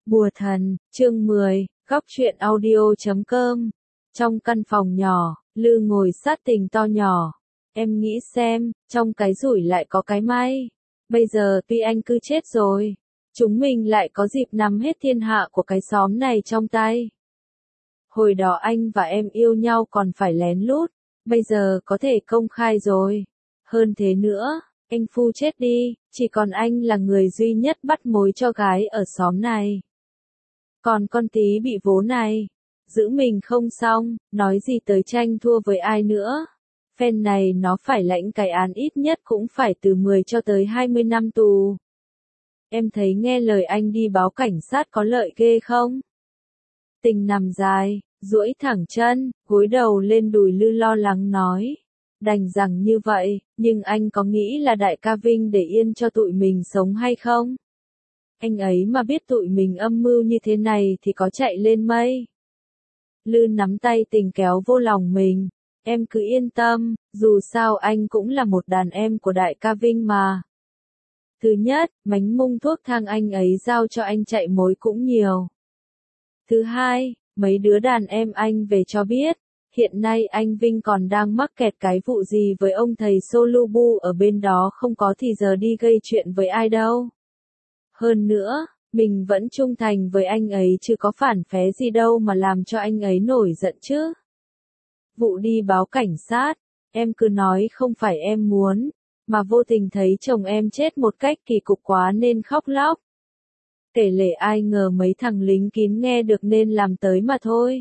Bùa thần, chương 10, góc truyện audio.com. Trong căn phòng nhỏ, Lư ngồi sát Tình to nhỏ. Em nghĩ xem, trong cái rủi lại có cái may. Bây giờ tuy anh cứ chết rồi, chúng mình lại có dịp nắm hết thiên hạ của cái xóm này trong tay. Hồi đó anh và em yêu nhau còn phải lén lút, bây giờ có thể công khai rồi. Hơn thế nữa, anh Phu chết đi, chỉ còn anh là người duy nhất bắt mối cho gái ở xóm này. Còn con tí bị vố này, giữ mình không xong, nói gì tới tranh thua với ai nữa. Phen này nó phải lãnh cái án ít nhất cũng phải từ 10 cho tới 20 năm tù. Em thấy nghe lời anh đi báo cảnh sát có lợi ghê không? Tình nằm dài, duỗi thẳng chân, gối đầu lên đùi Lư lo lắng nói. Đành rằng như vậy, nhưng anh có nghĩ là đại ca Vinh để yên cho tụi mình sống hay không? Anh ấy mà biết tụi mình âm mưu như thế này thì có chạy lên mây. Lư nắm tay Tình kéo vô lòng mình. Em cứ yên tâm, dù sao anh cũng là một đàn em của đại ca Vinh mà. Thứ nhất, mánh mung thuốc thang anh ấy giao cho anh chạy mối cũng nhiều. Thứ hai, mấy đứa đàn em anh về cho biết, hiện nay anh Vinh còn đang mắc kẹt cái vụ gì với ông thầy Solubu ở bên đó, không có thì giờ đi gây chuyện với ai đâu. Hơn nữa, mình vẫn trung thành với anh ấy chứ có phản phé gì đâu mà làm cho anh ấy nổi giận chứ. Vụ đi báo cảnh sát, em cứ nói không phải em muốn, mà vô tình thấy chồng em chết một cách kỳ cục quá nên khóc lóc. Kể lể ai ngờ mấy thằng lính kín nghe được nên làm tới mà thôi.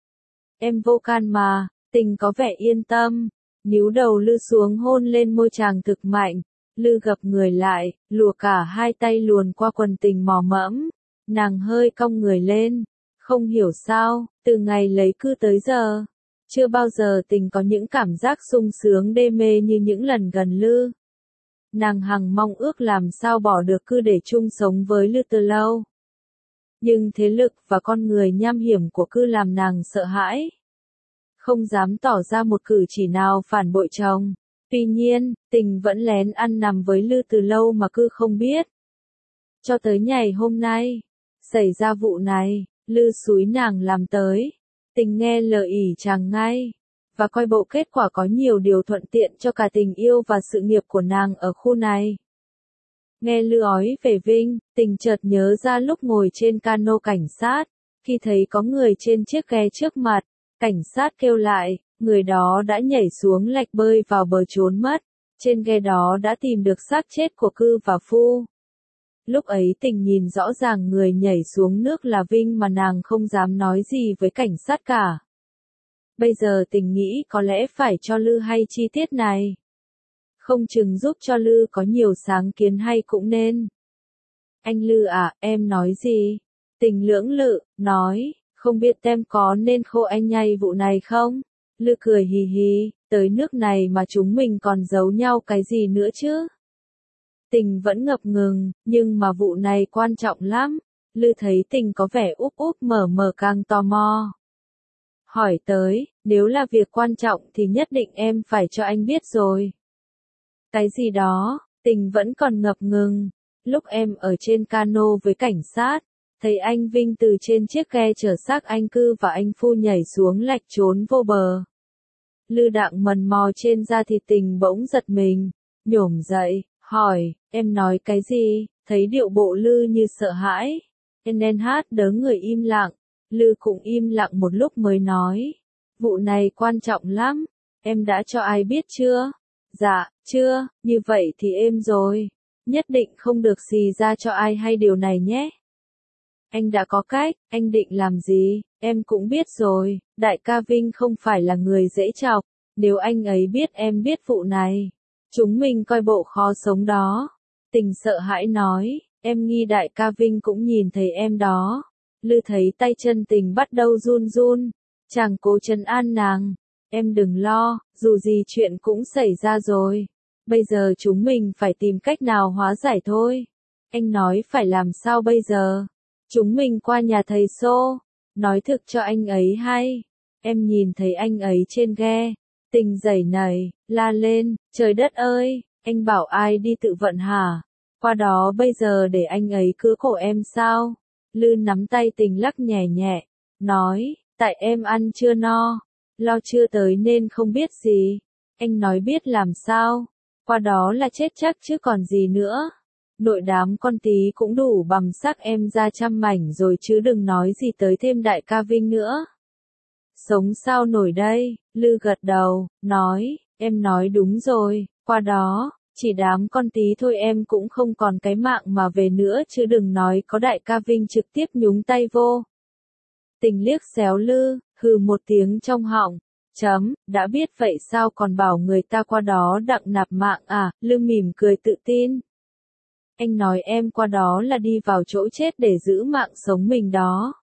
Em vô can mà, Tình có vẻ yên tâm, níu đầu Lư xuống hôn lên môi chàng thực mạnh. Lư gập người lại, lùa cả hai tay luồn qua quần Tình mò mẫm, nàng hơi cong người lên, không hiểu sao, từ ngày lấy cư tới giờ, chưa bao giờ Tình có những cảm giác sung sướng đê mê như những lần gần Lư. Nàng hằng mong ước làm sao bỏ được cư để chung sống với Lư từ lâu. Nhưng thế lực và con người nham hiểm của cư làm nàng sợ hãi, không dám tỏ ra một cử chỉ nào phản bội chồng. Tuy nhiên, Tình vẫn lén ăn nằm với Lư từ lâu mà cư không biết. Cho tới ngày hôm nay, xảy ra vụ này, Lư xúi nàng làm tới. Tình nghe lời ỷ chàng ngay, và coi bộ kết quả có nhiều điều thuận tiện cho cả tình yêu và sự nghiệp của nàng ở khu này. Nghe Lư ói về Vinh, Tình chợt nhớ ra lúc ngồi trên cano cảnh sát, khi thấy có người trên chiếc ghe trước mặt, cảnh sát kêu lại, người đó đã nhảy xuống lạch bơi vào bờ trốn mất, trên ghe đó đã tìm được xác chết của Cư và Phu. Lúc ấy Tình nhìn rõ ràng người nhảy xuống nước là Vinh mà nàng không dám nói gì với cảnh sát cả. Bây giờ Tình nghĩ có lẽ phải cho Lư hay chi tiết này. Không chừng giúp cho Lư có nhiều sáng kiến hay cũng nên. Anh Lư à, em nói gì? Tình lưỡng lự, nói, không biết tem có nên khô anh nhay vụ này không? Lư cười hì hì, tới nước này mà chúng mình còn giấu nhau cái gì nữa chứ? Tình vẫn ngập ngừng, nhưng mà vụ này quan trọng lắm. Lư thấy Tình có vẻ úp úp mở mở càng tò mò. Hỏi tới, nếu là việc quan trọng thì nhất định em phải cho anh biết rồi. Cái gì đó, Tình vẫn còn ngập ngừng. Lúc em ở trên cano với cảnh sát, thấy anh Vinh từ trên chiếc ghe chở xác anh Cư và anh Phu nhảy xuống lạch trốn vô bờ. Lư đặng mần mò trên da thịt Tình bỗng giật mình, nhổm dậy, hỏi, em nói cái gì? Thấy điệu bộ Lư như sợ hãi, nên hát đớ người im lặng. Lư cũng im lặng một lúc mới nói, vụ này quan trọng lắm, em đã cho ai biết chưa? Dạ, chưa, như vậy thì êm rồi, nhất định không được xì ra cho ai hay điều này nhé. Anh đã có cách, anh định làm gì, em cũng biết rồi, đại ca Vinh không phải là người dễ chọc, nếu anh ấy biết em biết vụ này, chúng mình coi bộ khó sống đó. Tình sợ hãi nói, em nghi đại ca Vinh cũng nhìn thấy em đó. Lư thấy tay chân Tình bắt đầu run run, chàng cố trấn an nàng, em đừng lo, dù gì chuyện cũng xảy ra rồi, bây giờ chúng mình phải tìm cách nào hóa giải thôi. Anh nói phải làm sao bây giờ? Chúng mình qua nhà thầy Xô, nói thực cho anh ấy hay. Em nhìn thấy anh ấy trên ghe, Tình giãy nảy, la lên, trời đất ơi, anh bảo ai đi tự vận hả? Qua đó bây giờ để anh ấy cứa cổ em sao? Lư nắm tay Tình lắc nhẹ nhẹ, nói, tại em ăn chưa no, lo chưa tới nên không biết gì. Anh nói biết làm sao, qua đó là chết chắc chứ còn gì nữa. Nội đám con tí cũng đủ bằm xác em ra trăm mảnh rồi chứ đừng nói gì tới thêm đại ca Vinh nữa. Sống sao nổi đây, Lư gật đầu, nói, em nói đúng rồi, qua đó, chỉ đám con tí thôi em cũng không còn cái mạng mà về nữa chứ đừng nói có đại ca Vinh trực tiếp nhúng tay vô. Tình liếc xéo Lư, hừ một tiếng trong họng, đã biết vậy sao còn bảo người ta qua đó đặng nạp mạng à, Lư mỉm cười tự tin. Anh nói em qua đó là đi vào chỗ chết để giữ mạng sống mình đó.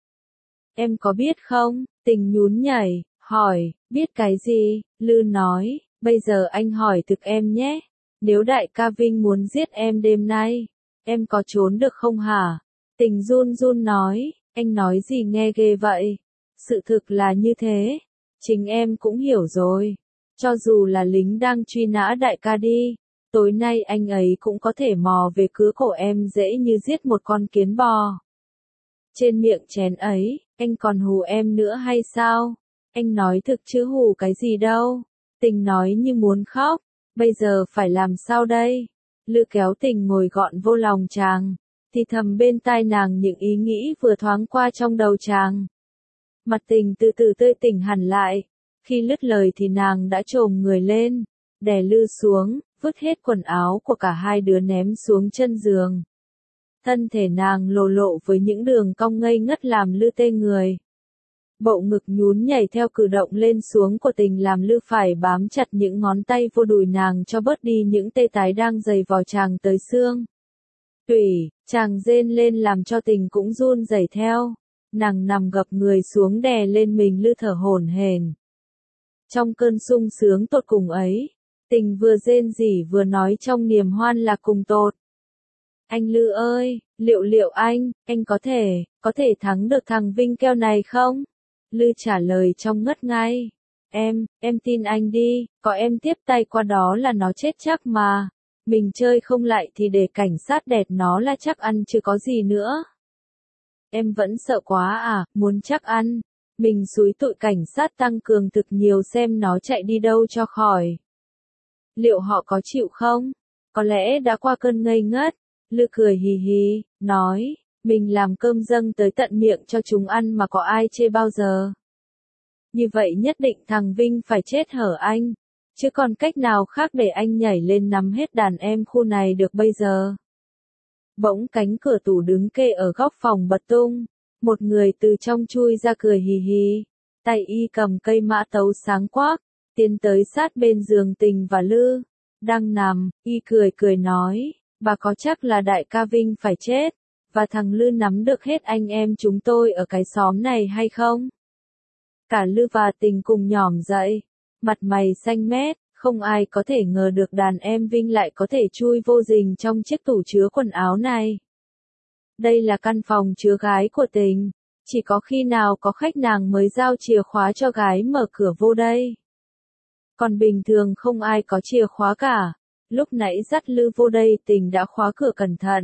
Em có biết không? Tình nhún nhảy, hỏi, biết cái gì? Lư nói, bây giờ anh hỏi thực em nhé. Nếu đại ca Vinh muốn giết em đêm nay, em có trốn được không hả? Tình run run nói, anh nói gì nghe ghê vậy? Sự thực là như thế. Chính em cũng hiểu rồi. Cho dù là lính đang truy nã đại ca đi, tối nay anh ấy cũng có thể mò về cứa cổ em dễ như giết một con kiến bò. Trên miệng chén ấy, anh còn hù em nữa hay sao? Anh nói thực chứ hù cái gì đâu. Tình nói như muốn khóc. Bây giờ phải làm sao đây? Lư kéo Tình ngồi gọn vô lòng chàng, thì thầm bên tai nàng những ý nghĩ vừa thoáng qua trong đầu chàng. Mặt Tình từ từ tươi tỉnh hẳn lại. Khi lứt lời thì nàng đã chồm người lên, đè Lư xuống, vứt hết quần áo của cả hai đứa ném xuống chân giường. Thân thể nàng lồ lộ với những đường cong ngây ngất làm Lư tê người. Bộ ngực nhún nhảy theo cử động lên xuống của Tình làm Lư phải bám chặt những ngón tay vô đùi nàng cho bớt đi những tê tái đang dày vò chàng tới xương. Tủy, chàng rên lên làm cho Tình cũng run rẩy theo. Nàng nằm gập người xuống đè lên mình Lư thở hổn hển. Trong cơn sung sướng tột cùng ấy, Tình vừa rên rỉ vừa nói trong niềm hoan lạc cùng tột. Anh Lư ơi, liệu anh có thể thắng được thằng Vinh Keo này không? Lư trả lời trong ngất ngây. Em tin anh đi, có em tiếp tay qua đó là nó chết chắc mà. Mình chơi không lại thì để cảnh sát đẹt nó là chắc ăn chứ có gì nữa. Em vẫn sợ quá à, muốn chắc ăn. Mình xúi tụi cảnh sát tăng cường thực nhiều xem nó chạy đi đâu cho khỏi. Liệu họ có chịu không? Có lẽ đã qua cơn ngây ngất. Lư cười hì hì, nói, mình làm cơm dâng tới tận miệng cho chúng ăn mà có ai chê bao giờ. Như vậy nhất định thằng Vinh phải chết hở anh, chứ còn cách nào khác để anh nhảy lên nắm hết đàn em khu này được bây giờ. Bỗng cánh cửa tủ đứng kê ở góc phòng bật tung, một người từ trong chui ra cười hì hì, tay y cầm cây mã tấu sáng quắc, tiến tới sát bên giường Tình và Lư, đang nằm, y cười nói. Bà có chắc là đại ca Vinh phải chết, và thằng Lư nắm được hết anh em chúng tôi ở cái xóm này hay không? Cả Lư và Tình cùng nhỏm dậy, mặt mày xanh mét, không ai có thể ngờ được đàn em Vinh lại có thể chui vô rình trong chiếc tủ chứa quần áo này. Đây là căn phòng chứa gái của Tình, chỉ có khi nào có khách nàng mới giao chìa khóa cho gái mở cửa vô đây. Còn bình thường không ai có chìa khóa cả. Lúc nãy dắt Lư vô đây Tình đã khóa cửa cẩn thận.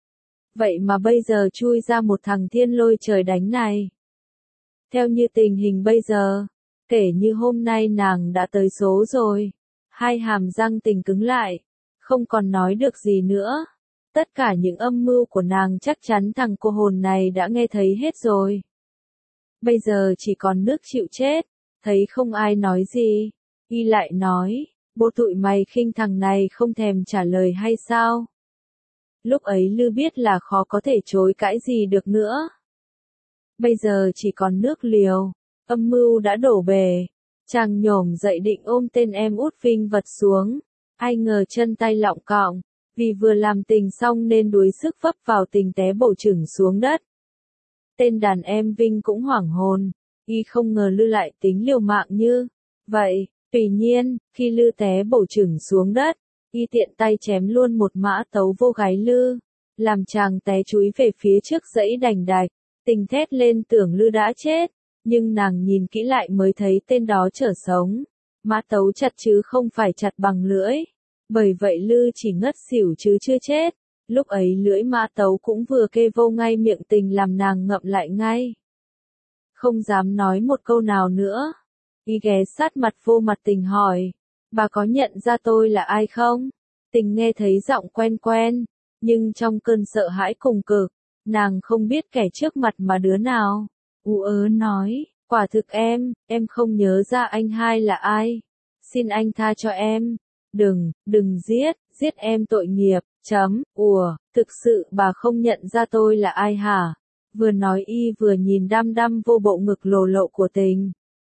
Vậy mà bây giờ chui ra một thằng thiên lôi trời đánh này. Theo như tình hình bây giờ, kể như hôm nay nàng đã tới số rồi. Hai hàm răng Tình cứng lại, không còn nói được gì nữa. Tất cả những âm mưu của nàng chắc chắn thằng cô hồn này đã nghe thấy hết rồi. Bây giờ chỉ còn nước chịu chết, thấy không ai nói gì, y lại nói. Bộ tụi mày khinh thằng này không thèm trả lời hay sao? Lúc ấy Lư biết là khó có thể chối cãi gì được nữa. Bây giờ chỉ còn nước liều, âm mưu đã đổ bể. Chàng nhổm dậy định ôm tên em út Vinh vật xuống. Ai ngờ chân tay lọng cọng, vì vừa làm Tình xong nên đuối sức vấp vào Tình té bổ chừng xuống đất. Tên đàn em Vinh cũng hoảng hồn, y không ngờ Lư lại tính liều mạng như vậy. Tuy nhiên, khi Lư té bổ chừng xuống đất, y tiện tay chém luôn một mã tấu vô gáy Lư, làm chàng té chúi về phía trước dãy đành đạch. Tình thét lên tưởng Lư đã chết, nhưng nàng nhìn kỹ lại mới thấy tên đó trở sống. Mã tấu chặt chứ không phải chặt bằng lưỡi. Bởi vậy Lư chỉ ngất xỉu chứ chưa chết. Lúc ấy lưỡi mã tấu cũng vừa kê vô ngay miệng Tình làm nàng ngậm lại ngay. Không dám nói một câu nào nữa. Y ghé sát mặt vô mặt Tình hỏi, bà có nhận ra tôi là ai không? Tình nghe thấy giọng quen quen, nhưng trong cơn sợ hãi cùng cực, nàng không biết kẻ trước mặt mà đứa nào. Ú ớ nói, quả thực em không nhớ ra anh hai là ai. Xin anh tha cho em. Đừng giết em tội nghiệp, thực sự bà không nhận ra tôi là ai hả? Vừa nói y vừa nhìn đăm đăm vô bộ ngực lồ lộ của Tình.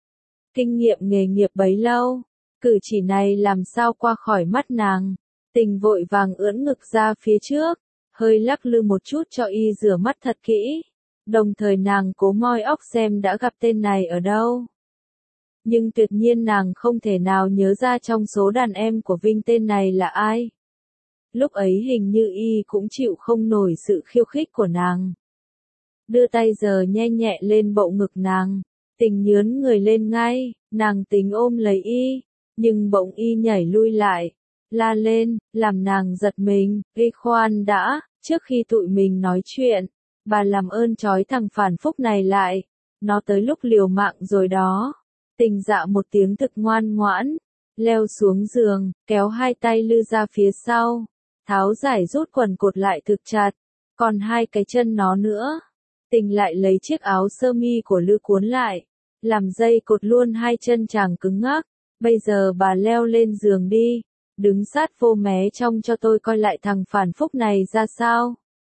Kinh nghiệm nghề nghiệp bấy lâu, cử chỉ này làm sao qua khỏi mắt nàng. Tình vội vàng ưỡn ngực ra phía trước, hơi lắc lư một chút cho y rửa mắt thật kỹ. Đồng thời nàng cố moi óc xem đã gặp tên này ở đâu. Nhưng tuyệt nhiên nàng không thể nào nhớ ra trong số đàn em của Vinh tên này là ai. Lúc ấy hình như y cũng chịu không nổi sự khiêu khích của nàng. Đưa tay giờ nhe nhẹ lên bộ ngực nàng. Tình nhướn người lên ngay, nàng tính ôm lấy y, nhưng bỗng y nhảy lui lại, la lên, làm nàng giật mình. Ê khoan đã, trước khi tụi mình nói chuyện, bà làm ơn trói thằng phản phúc này lại, nó tới lúc liều mạng rồi đó. Tình dạ một tiếng thực ngoan ngoãn, leo xuống giường, kéo hai tay Lư ra phía sau, tháo giải rút quần cột lại thực chặt, còn hai cái chân nó nữa. Tình lại lấy chiếc áo sơ mi của Lư cuốn lại, làm dây cột luôn hai chân chàng cứng ngắc. Bây giờ bà leo lên giường đi, đứng sát vô mé trong cho tôi coi lại thằng phản phúc này ra sao.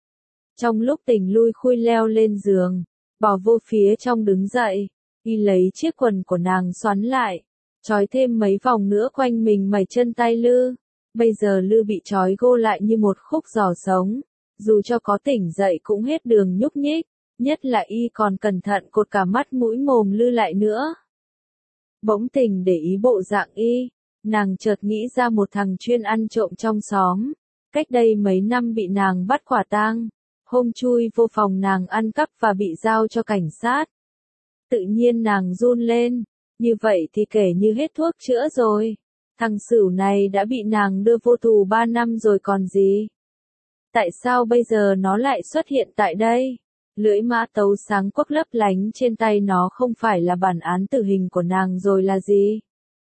Trong lúc Tình lui khui leo lên giường, bỏ vô phía trong đứng dậy, y lấy chiếc quần của nàng xoắn lại, trói thêm mấy vòng nữa quanh mình mẩy chân tay Lư. Bây giờ Lư bị trói gô lại như một khúc giò sống, dù cho có tỉnh dậy cũng hết đường nhúc nhích, nhất là y còn cẩn thận cột cả mắt mũi mồm Lư lại nữa. Bỗng Tình để ý bộ dạng y, nàng chợt nghĩ ra một thằng chuyên ăn trộm trong xóm, cách đây mấy năm bị nàng bắt quả tang, hôm chui vô phòng nàng ăn cắp và bị giao cho cảnh sát. Tự nhiên nàng run lên, như vậy thì kể như hết thuốc chữa rồi. Thằng Sửu này đã bị nàng đưa vô tù 3 năm rồi còn gì. Tại sao bây giờ nó lại xuất hiện tại đây? Lưỡi mã tấu sáng quắc lấp lánh trên tay nó không phải là bản án tử hình của nàng rồi là gì?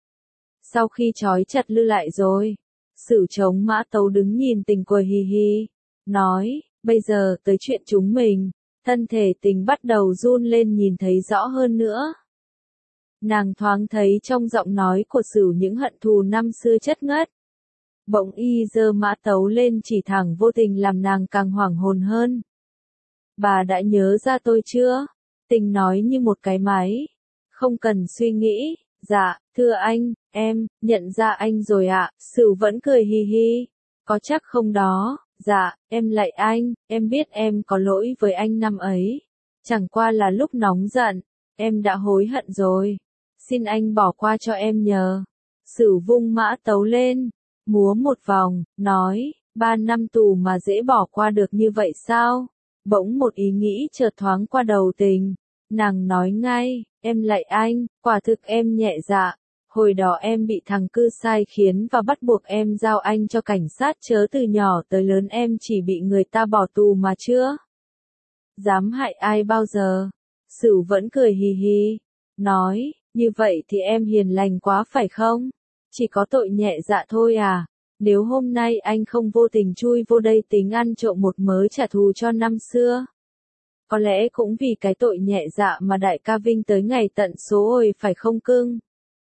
Sau khi trói chặt Lư lại rồi, Sửu chống mã tấu đứng nhìn Tình cười hì hì, nói, bây giờ tới chuyện chúng mình. Thân thể Tình bắt đầu run lên nhìn thấy rõ hơn nữa. Nàng thoáng thấy trong giọng nói của Sửu những hận thù năm xưa chất ngất. Bỗng y giơ mã tấu lên chỉ thẳng vô Tình làm nàng càng hoảng hồn hơn. Bà đã nhớ ra tôi chưa? Tình nói như một cái máy. Không cần suy nghĩ. Dạ, thưa anh, em, nhận ra anh rồi ạ. Sửu vẫn cười hì hì. Có chắc không đó? Dạ, em lạy anh, em biết em có lỗi với anh năm ấy. Chẳng qua là lúc nóng giận, em đã hối hận rồi. Xin anh bỏ qua cho em nhờ. Sửu vung mã tấu lên, múa một vòng, nói, 3 năm tù mà dễ bỏ qua được như vậy sao? Bỗng một ý nghĩ chợt thoáng qua đầu Tình. Nàng nói ngay, em lạy anh, quả thực em nhẹ dạ. Hồi đó em bị thằng cư sai khiến và bắt buộc em giao anh cho cảnh sát chớ từ nhỏ tới lớn em chỉ bị người ta bỏ tù mà chưa dám hại ai bao giờ. Sửu vẫn cười hì hì, nói, như vậy thì em hiền lành quá phải không? Chỉ có tội nhẹ dạ thôi à? Nếu hôm nay anh không vô tình chui vô đây tính ăn trộm một mớ trả thù cho năm xưa. Có lẽ cũng vì cái tội nhẹ dạ mà đại ca Vinh tới ngày tận số rồi phải không cưng?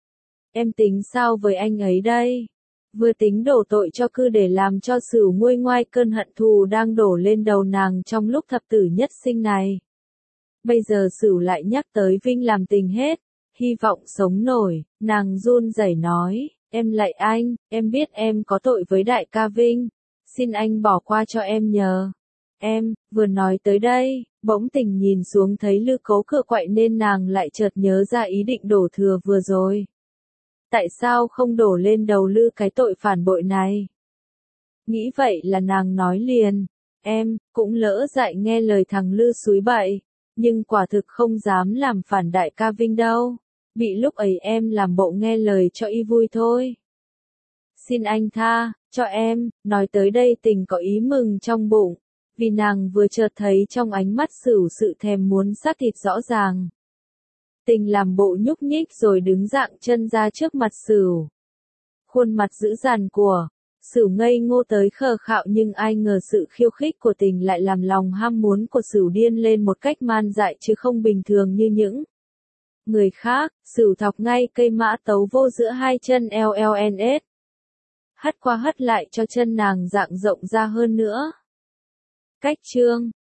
Em tính sao với anh ấy đây? Vừa tính đổ tội cho cư để làm cho Sửu nguôi ngoai cơn hận thù đang đổ lên đầu nàng trong lúc thập tử nhất sinh này. Bây giờ Sửu lại nhắc tới Vinh làm tình hết, hy vọng sống nổi, nàng run rẩy nói, em lạy anh, em biết em có tội với đại ca Vinh, xin anh bỏ qua cho em nhờ. Em, vừa nói tới đây, bỗng Tình nhìn xuống thấy Lư cố cựa quậy nên nàng lại chợt nhớ ra ý định đổ thừa vừa rồi. Tại sao không đổ lên đầu Lư cái tội phản bội này? Nghĩ vậy là nàng nói liền, em, cũng lỡ dại nghe lời thằng Lư xúi bậy, nhưng quả thực không dám làm phản đại ca Vinh đâu, bị lúc ấy em làm bộ nghe lời cho y vui thôi. Xin anh tha, cho em, nói tới đây Tình có ý mừng trong bụng, vì nàng vừa chợt thấy trong ánh mắt Sửu sự thèm muốn xác thịt rõ ràng. Tình làm bộ nhúc nhích rồi đứng dạng chân ra trước mặt Sửu. Khuôn mặt dữ dằn của Sửu ngây ngô tới khờ khạo, nhưng ai ngờ sự khiêu khích của Tình lại làm lòng ham muốn của Sửu điên lên một cách man dại chứ không bình thường như những người khác. Sửu thọc ngay cây mã tấu vô giữa hai chân LLNS. Hất qua hất lại cho chân nàng rạng rộng ra hơn nữa. Cách chương